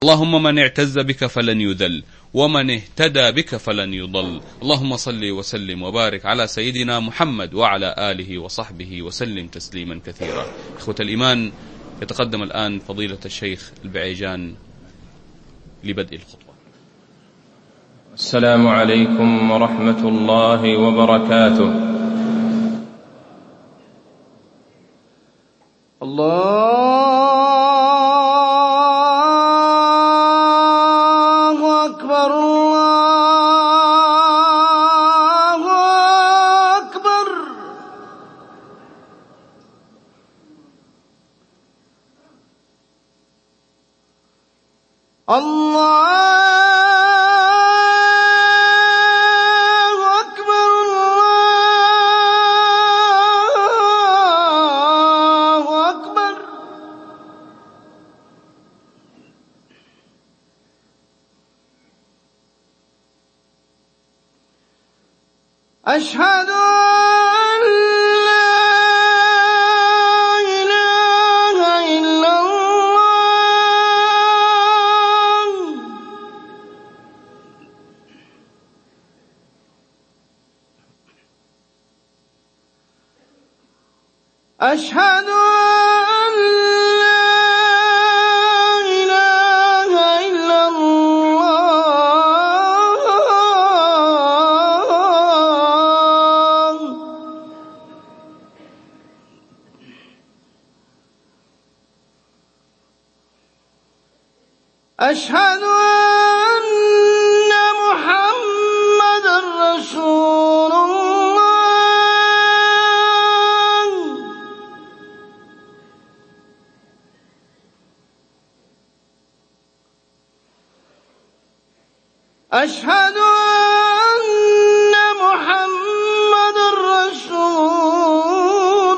اللهم من اعتز بك فلن يذل، ومن اهتدى بك فلن يضل. اللهم صل وسلم وبارك على سيدنا محمد وعلى آله وصحبه وسلم تسليما كثيرا. إخوة الإيمان، يتقدم الآن فضيلة الشيخ البعيجان لبدء الخطبة. السلام عليكم ورحمة الله وبركاته. الله أكبر، الله أكبر. الله أشهد أن لا إله إلا الله. أشهد أن لا إله إلا الله. أشهد أن محمدًا رسول الله. أشهد أن محمدًا رسول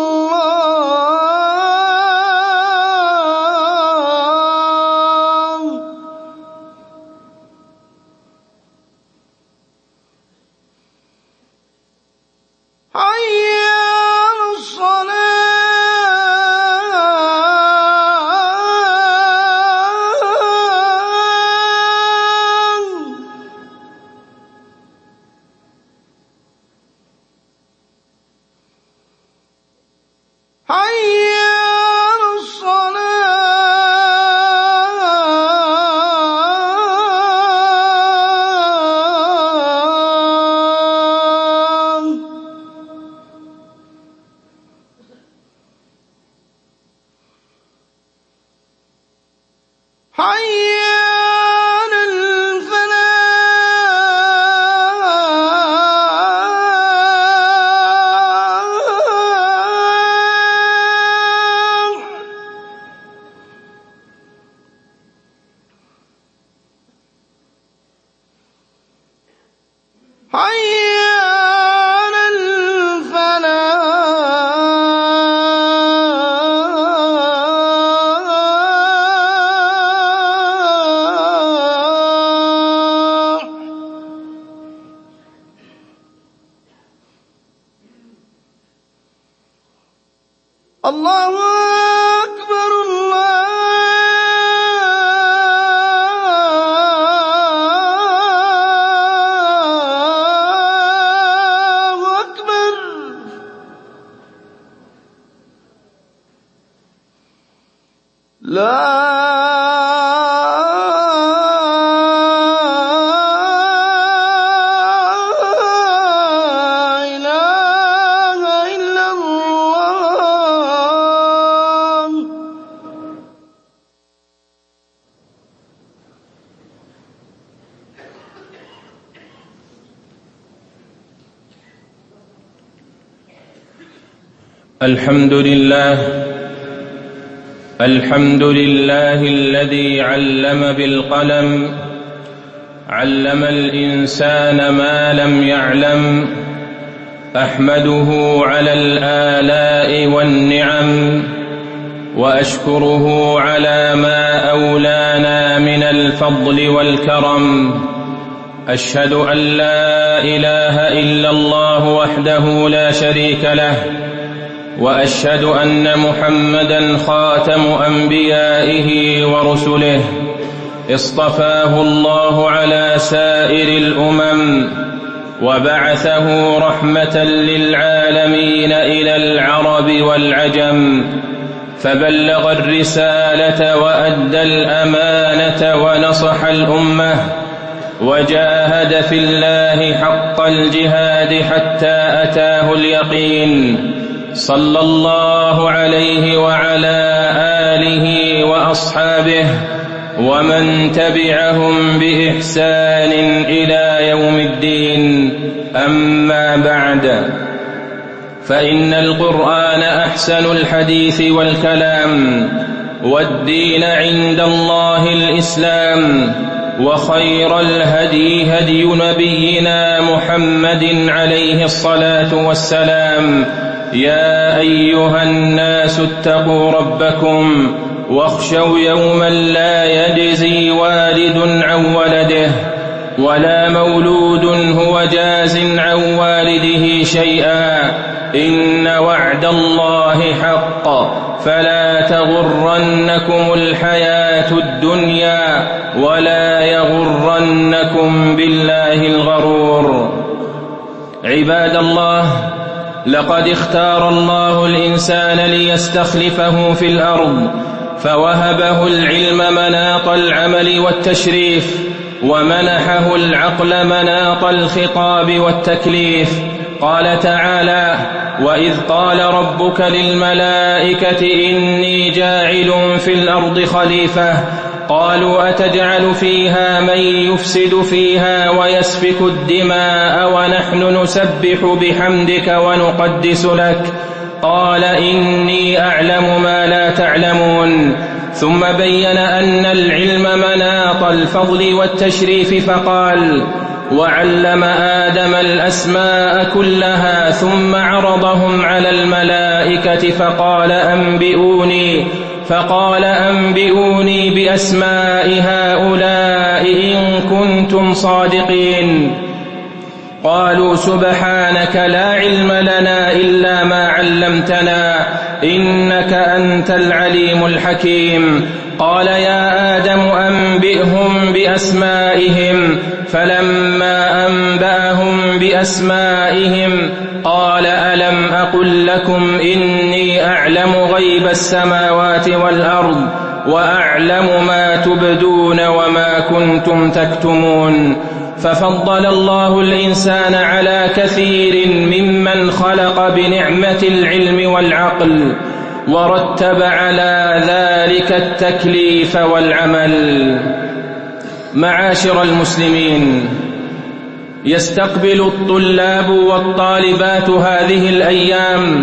الله. حي على الصلاة. حي على الصلاة. حي على الفلاح. حي على الفلاح. الله أكبر، الله أكبر. لا إله إلا الله. الحمد لله، الحمد لله الذي علم بالقلم، علم الإنسان ما لم يعلم. أحمده على الآلاء والنعم، وأشكره على ما أولانا من الفضل والكرم. أشهد أن لا إله إلا الله وحده لا شريك له، وأشهد أن محمدًا خاتم أنبيائه ورسله. اصطفاه الله على سائر الأمم وبعثه رحمة للعالمين إلى العرب والعجم، فبلغ الرسالة وأدى الأمانة ونصح الأمة وجاهد في الله حق الجهاد حتى أتاه اليقين، صلى الله عليه وعلى آله وأصحابه ومن تبعهم بإحسان إلى يوم الدين. أما بعد، فإن القرآن أحسن الحديث والكلام، والدين عند الله الإسلام، وخير الهدي هدي نبينا محمد عليه الصلاة والسلام. يا أيها الناس اتقوا ربكم واخشوا يوما لا يجزي والد عن ولده ولا مولود هو جاز عن والده شيئا، إن وعد الله حق، فلا تغرنكم الحياة الدنيا ولا يغرنكم بالله الغرور. عباد الله، لقد اختار الله الإنسان ليستخلفه في الأرض، فوهبه العلم مناط العمل والتشريف، ومنحه العقل مناط الخطاب والتكليف. قال تعالى: وإذ قال ربك للملائكة إني جاعل في الأرض خليفة، قالوا أتجعل فيها من يفسد فيها ويسفك الدماء ونحن نسبح بحمدك ونقدس لك، قال إني أعلم ما لا تعلمون. ثم بين أن العلم مناط الفضل والتشريف، فقال: وعلم آدم الأسماء كلها ثم عرضهم على الملائكة فقال أنبئوني بأسماء هؤلاء إن كنتم صادقين. قالوا سبحانك لا علم لنا إلا ما علمتنا إنك أنت العليم الحكيم. قال يا آدم أنبئهم بأسمائهم، فلما أنبأهم بأسمائهم قال ألم أقل لكم إني أعلم غيب السماوات والأرض وأعلم ما تبدون وما كنتم تكتمون. ففضل الله الإنسان على كثير ممن خلق بنعمة العلم والعقل، ورتب على ذلك التكليف والعمل. معاشر المسلمين، يستقبل الطلاب والطالبات هذه الأيام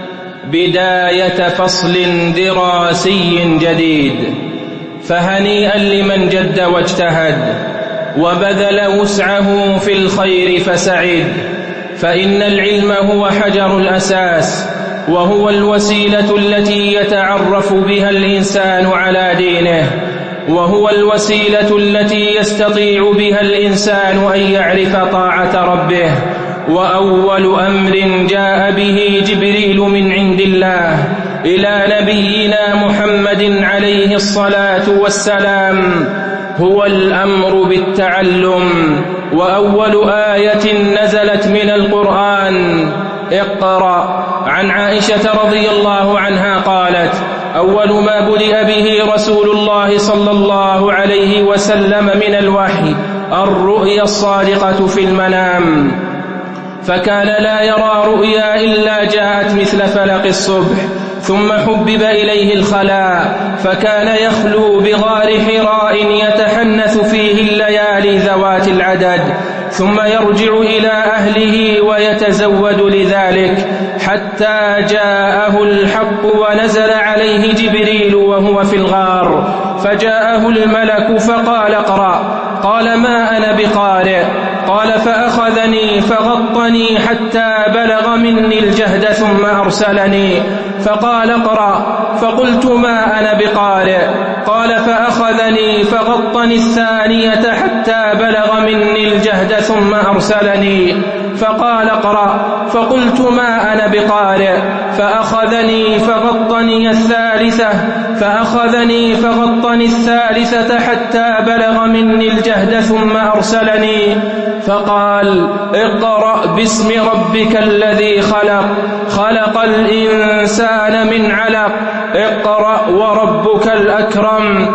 بداية فصل دراسي جديد، فهنيئا لمن جد واجتهد وبذل وسعه في الخير فسعد، فإن العلم هو حجر الأساس، وهو الوسيلة التي يتعرف بها الإنسان على دينه، وهو الوسيلة التي يستطيع بها الإنسان أن يعرف طاعة ربه. وأول أمر جاء به جبريل من عند الله إلى نبينا محمد عليه الصلاة والسلام هو الأمر بالتعلم. وأول آية نزلت من القرآن اقرأ. عن عائشة رضي الله عنها قالت: أول ما بدأ به رسول الله صلى الله عليه وسلم من الوحي الرؤيا الصادقة في المنام، فكان لا يرى رؤيا إلا جاءت مثل فلق الصبح. ثم حبب إليه الخلاء، فكان يخلو بغار حراء يتحنث فيه الليالي ذوات العدد، ثم يرجع إلى أهله ويتزود لذلك، حتى جاءه الحق ونزل عليه جبريل وهو في الغار، فجاءه الملك فقال اقرأ. قال ما أنا بقارئ. قال فأخذني فغطني حتى بلغ مني الجهد ثم أرسلني فقال اقرأ، فقلت ما أنا بقارئ. قال فأخذني فغطني الثانية حتى بلغ مني الجهد ثم أرسلني فقال اقرأ، فقلت ما أنا بقارئ، فأخذني فغطني الثالثة حتى بلغ مني الجهد ثم أرسلني فقال اقرأ باسم ربك الذي خلق الإنسان من علق، اقرأ وربك الأكرم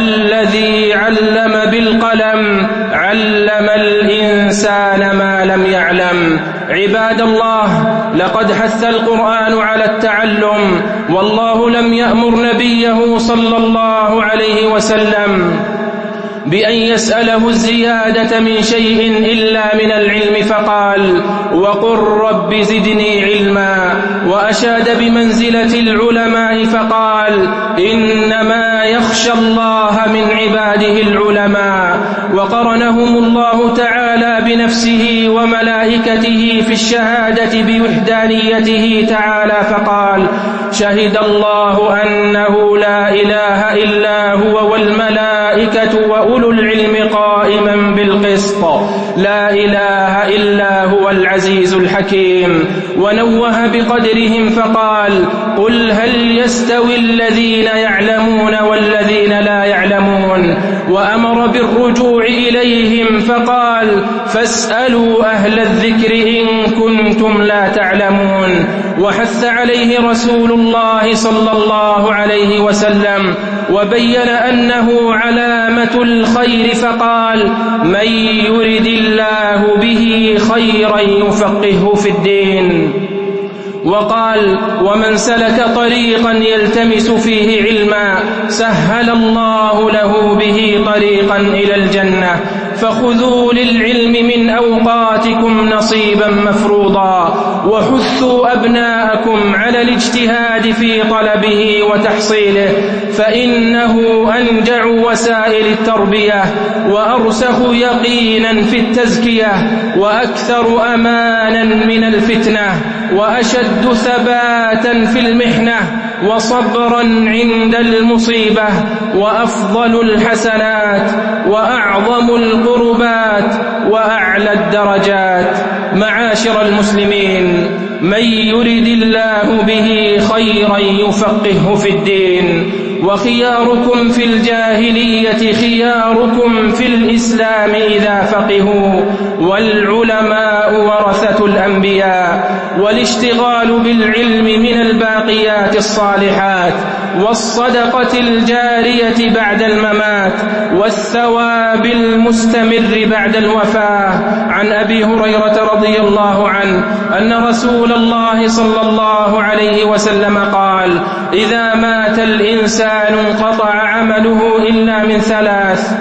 الذي علم بالقلم علم الإنسان ما لم يعلم. عباد الله، لقد حث القرآن على التعلم، والله لم يأمر نبيه صلى الله عليه وسلم بأن يسأله الزيادة من شيء إلا من العلم، فقال وقل رب زدني علما. وأشاد بمنزلة العلماء فقال إنما يخشى الله من عباده العلماء. وقرنهم الله تعالى بنفسه وملائكته في الشهادة بوحدانيته تعالى، فقال شهد الله أنه لا إله إلا هو والملائكة وأولو العلم قائما بالقسط، لا إله إلا هو العزيز الحكيم. ونوه بقدرهم فقال قل هل يستوي الذين يعلمون والذين لا يعلمون. وأمر بالرجوع إليهم فقال فاسألوا أهل الذكر إن كنتم لا تعلمون. وحث عليه رسول الله صلى الله عليه وسلم وبين أنه علامة الخير، فقال من يرد الله به خيرا يفقهه في الدين. وقال ومن سلك طريقا يلتمس فيه علما سهل الله له به طريقا إلى الجنة. فخذوا للعلم من أوقاتكم نصيبا مفروضا، وحثوا أبناءكم على الاجتهاد في طلبه وتحصيله، فإنه أنجع وسائل التربية وأرسخ يقينا في التزكية وأكثر أمانا من الفتنة وأشد ثباتا في المحنة وصبرا عند المصيبة وأفضل الحسنات وأعظم القربات وأعلى الدرجات. معاشر المسلمين، من يرد الله به خيرا يفقهه في الدين. وخياركم في الجاهلية خياركم في الإسلام إذا فقهوا، والعلماء ورثة الأنبياء. والاشتغال بالعلم من الباقيات الصالحات والصدقة الجارية بعد الممات والثواب المستمر بعد الوفاة. عن أبي هريرة رضي الله عنه أن رسول الله صلى الله عليه وسلم قال إذا مات الإنسان انقطع عمله إلا من ثلاث: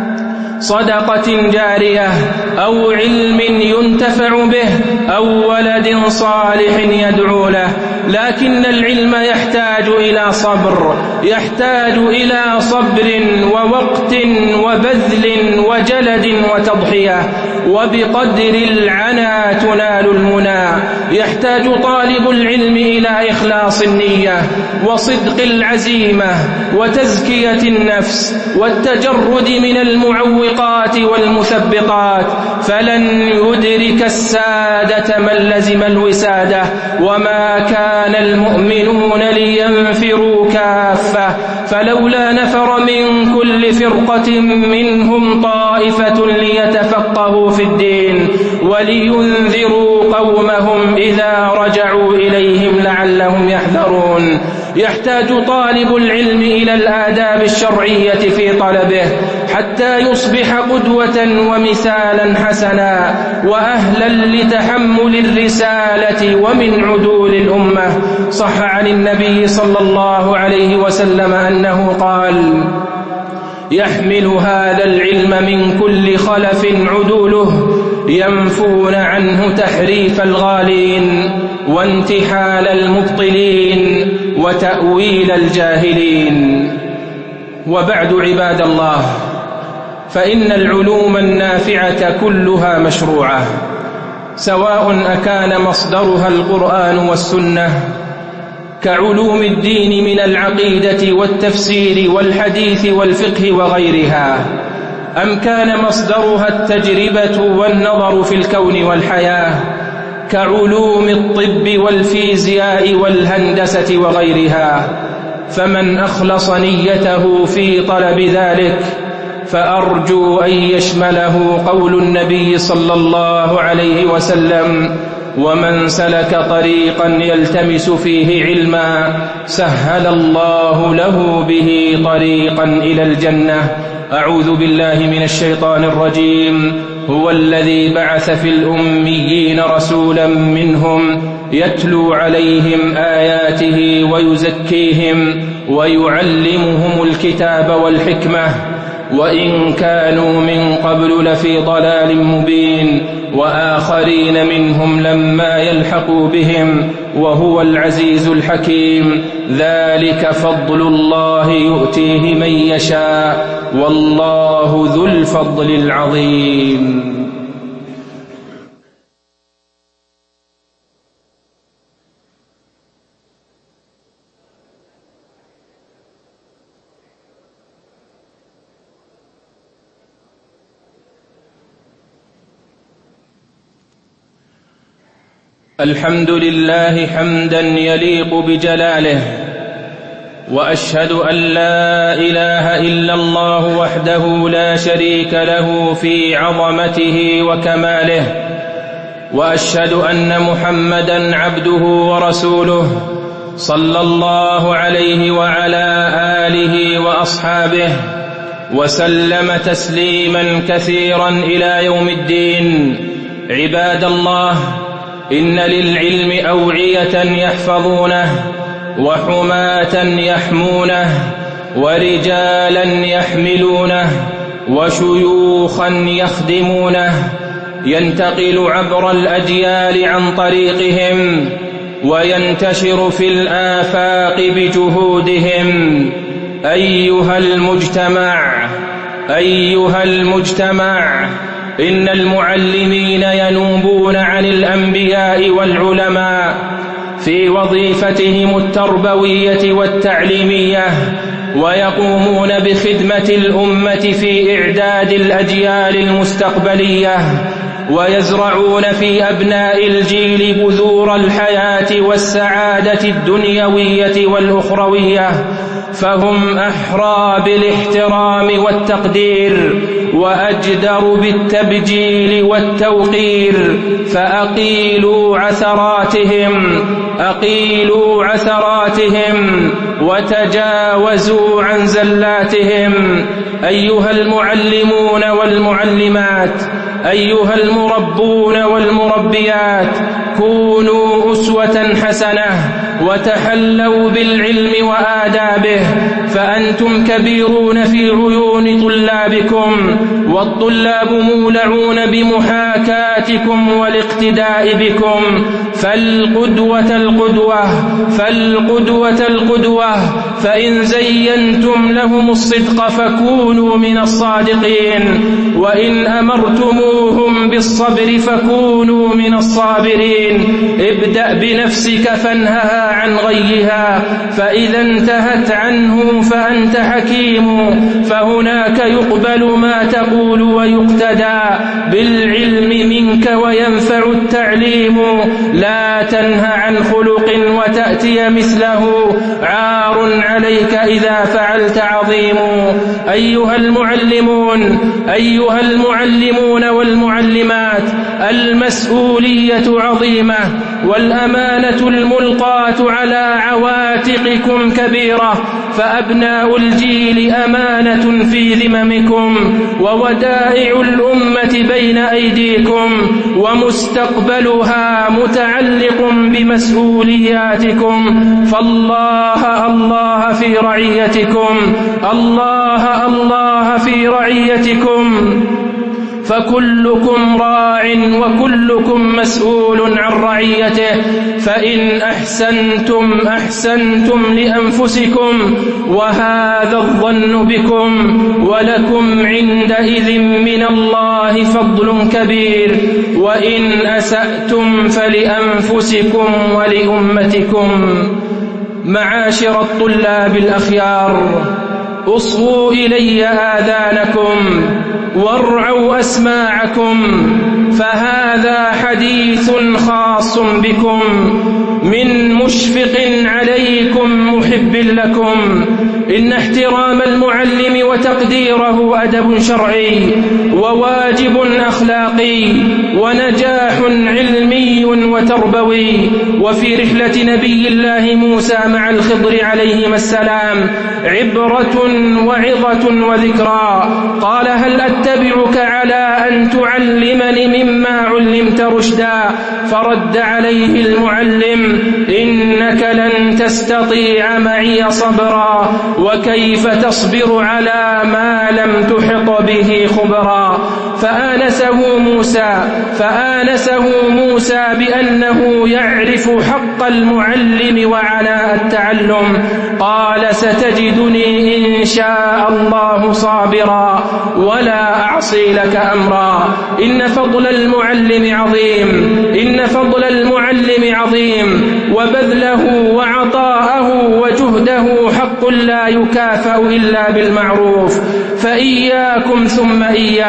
صدقة جارية أو علم ينتفع به أو ولد صالح يدعو له. لكن العلم يحتاج إلى صبر، يحتاج إلى صبر ووقت وبذل وجلد وتضحية، وبقدر العنى تنال المنى. يحتاج طالب العلم إلى إخلاص النية وصدق العزيمة وتزكية النفس والتجرد من المعوقات والمثبطات، فلن يدرك السادة من لزم الوسادة. وما كان المؤمنون لينفروا كافة، فلولا نفر من كل فرقة منهم طائفة ليتفقهوا في الدين ولينذروا قومهم إذا رجعوا إليهم لعلهم يحذرون. يحتاج طالب العلم إلى الآداب الشرعية في طلبه حتى يصبح قدوة ومثالا حسنا وأهلا لتحمل الرسالة ومن عدول الأمة. صح عن النبي صلى الله عليه وسلم أنه قال: يحمل هذا العلم من كل خلف عدوله ينفون عنه تحريف الغالين وانتحال المبطلين وتأويل الجاهلين. وبعد عباد الله، فإن العلوم النافعة كلها مشروعة، سواء أكان مصدرها القرآن والسنة كعلوم الدين من العقيدة والتفسير والحديث والفقه وغيرها، أم كان مصدرها التجربة والنظر في الكون والحياة كعلوم الطب والفيزياء والهندسة وغيرها؟ فمن أخلص نيته في طلب ذلك فأرجو أن يشمله قول النبي صلى الله عليه وسلم: ومن سلك طريقا يلتمس فيه علما سهل الله له به طريقا إلى الجنة. أعوذ بالله من الشيطان الرجيم. هو الذي بعث في الأميين رسولا منهم يتلو عليهم آياته ويزكيهم ويعلمهم الكتاب والحكمة وإن كانوا من قبل لفي ضلال مبين وآخرين منهم لما يلحقوا بهم وهو العزيز الحكيم. ذلك فضل الله يؤتيه من يشاء والله ذو الفضل العظيم. الحمد لله حمدا يليق بجلاله، وأشهد أن لا إله إلا الله وحده لا شريك له في عظمته وكماله، وأشهد أن محمدا عبده ورسوله صلى الله عليه وعلى آله وأصحابه وسلم تسليما كثيرا إلى يوم الدين. عباد الله، إن للعلم أوعية يحفظونه وحماة يحمونه ورجالا يحملونه وشيوخا يخدمونه، ينتقل عبر الأجيال عن طريقهم وينتشر في الآفاق بجهودهم. أيها المجتمع، إن المعلمين ينوبون عن الأنبياء والعلماء في وظيفتهم التربوية والتعليمية، ويقومون بخدمة الأمة في إعداد الأجيال المستقبلية، ويزرعون في أبناء الجيل بذور الحياة والسعادة الدنيوية والأخروية، فهم أحرى بالاحترام والتقدير وأجدر بالتبجيل والتوقير. فأقيلوا عثراتهم وتجاوزوا عن زلاتهم. أيها المعلمون والمعلمات، أيها المربون والمربيات، كونوا أسوة حسنة وتحلوا بالعلم وآدابه، فأنتم كبيرون في عيون طلابكم، والطلاب مولعون بمحاكاتكم والاقتداء بكم. فالقدوة القدوة، فإن زينتم لهم الصدق فكونوا من الصادقين، وإن أمرتموهم بالصبر فكونوا من الصابرين. ابدأ بنفسك فانهها عن غيها، فإذا انتهت عنه فأنت حكيم، فهناك يقبل ما تقول ويقتدى بالعلم منك وينفع التعليم. لا تنه عن خلق وتأتي مثله، عار عليك إذا فعلت عظيم. أيها المعلمون والمعلمات، المسؤولية عظيمة، والأمانة الملقاة على عواتقكم كبيرة، فأبناء الجيل أمانة في ذممكم، وودائع الأمة بين أيديكم، ومستقبلها متعلق بمسؤولياتكم. فالله في رعيتكم، الله في رعيتكم، فكلكم راع وكلكم مسؤول عن رعيته. فإن أحسنتم لأنفسكم، وهذا الظن بكم، ولكم عندئذ من الله فضل كبير. وإن أسأتم فلأنفسكم ولأمتكم. معاشر الطلاب الأخيار، أصغوا إلي آذانكم وارعوا أسماعكم، فهذا حديث خاص بكم من مشفق عليكم محب لكم. إن احترام المعلم وتقديره أدب شرعي وواجب أخلاقي ونجاح علمي وتربوي. وفي رحلة نبي الله موسى مع الخضر عليهما السلام عبرة وعظة وذكرى. قال: هل أتبعك على أن تعلمني مما علمت رشدا؟ فرد عليه المعلم: إنك لن تستطيع معي صبرا، وكيف تصبر على ما لم تحط به خبرا. فآنسه موسى بأنه يعرف حق المعلم وعناء التعلم. قال: ستجدني إن شاء الله صابرا ولا أعصي لك أمرا. إن فضل المعلم عظيم، وبذله وعطاءه وجهده حق لا يكافأ إلا بالمعروف. فإياكم ثم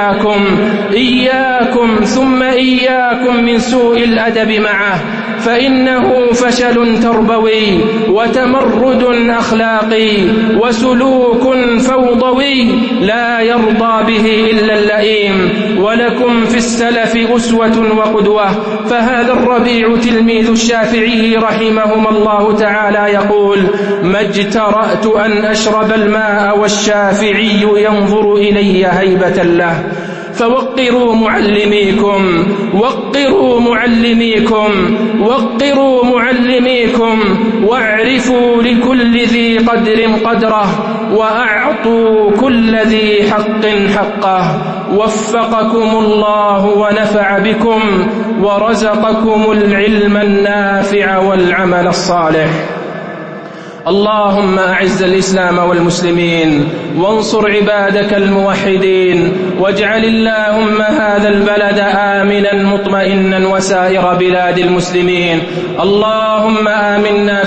إياكم من سوء الأدب معه، فإنه فشل تربوي وتمرد أخلاقي وسلوك فوضوي لا يرضى به إلا اللئيم. ولكم في السلف أسوة وقدوة. فهذا الربيع تلميذ الشافعي رحمهما الله تعالى يقول: ما اجترأت أن أشرب الماء والشافعي ينظر إلي هيبة له. فوقروا معلميكم واعرفوا لكل ذي قدر قدره، وأعطوا كل ذي حق حقه. وفقكم الله ونفع بكم ورزقكم العلم النافع والعمل الصالح. اللهم أعز الإسلام والمسلمين، وانصر عبادك الموحدين، واجعل اللهم هذا البلد آمنا مطمئنا وسائر بلاد المسلمين. اللهم آمنا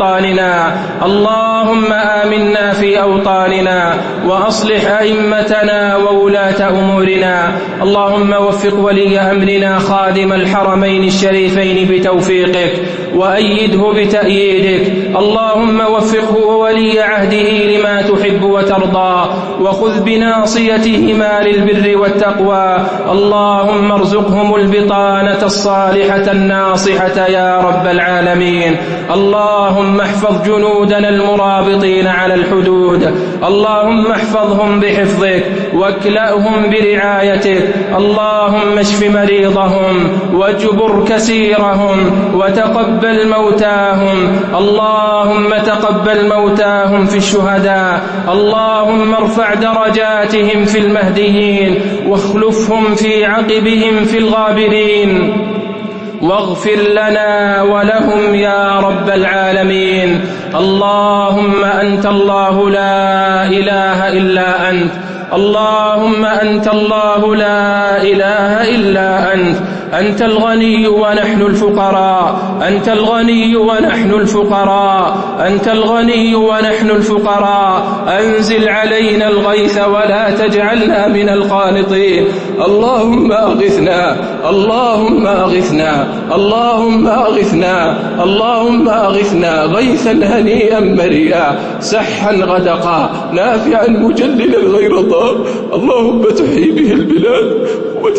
في أوطاننا وأصلح أئمتنا وولاة أمورنا. اللهم وفق ولي أمرنا خادم الحرمين الشريفين بتوفيقك، وأيده بتأييدك. اللهم وفقه وولي عهده لما تحب وترضى، وخذ بناصيتهما للبر والتقوى. اللهم ارزقهم البطانة الصالحة الناصحة يا رب العالمين. اللهم احفظ جنودنا المرابطين على الحدود، اللهم احفظهم بحفظك واكلأهم برعايتك. اللهم اشف مريضهم واجبر كسيرهم وتقبل موتاهم. اللهم تقبل موتاهم في الشهداء. اللهم ارفع درجاتهم في المهديين، واخلفهم في عقبهم في الغابرين، واغفر لنا ولهم يا رب العالمين. اللهم أنت الله لا إله إلا أنت. اللهم أنت الله لا إله إلا أنت. أنت الغني ونحن الفقراء، أنت الغني ونحن الفقراء، أنت الغني ونحن الفقراء. أنزل علينا الغيث ولا تجعلنا من القانطين. اللهم أغثنا، اللهم أغثنا، اللهم أغثنا، اللهم أغثنا غيثا هنيئا مريئا سحا غدقا نافعا مجللا غير ضار. اللهم تحيي به البلاد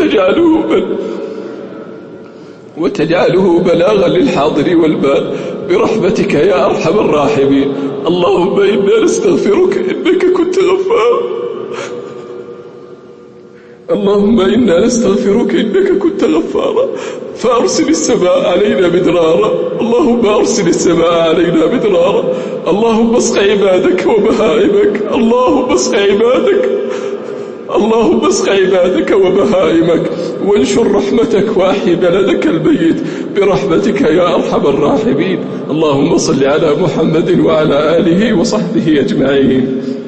وتجعله بلاغا للحاضر والباد برحمتك يا أرحم الراحمين. اللهم إنا نستغفرك إنك كنت غفارا. اللهم إنا نستغفرك إنك كنت غفارا، فأرسل السماء علينا مدرارا. اللهم أرسل السماء علينا مدرارا. اللهم اسق عبادك وبهائمك، اللهم اسق عبادك، اللهم اسق عبادك وبهائمك، وانشر رحمتك وأحي بلدك الميت برحمتك يا أرحم الراحمين. اللهم صل على محمد وعلى آله وصحبه أجمعين.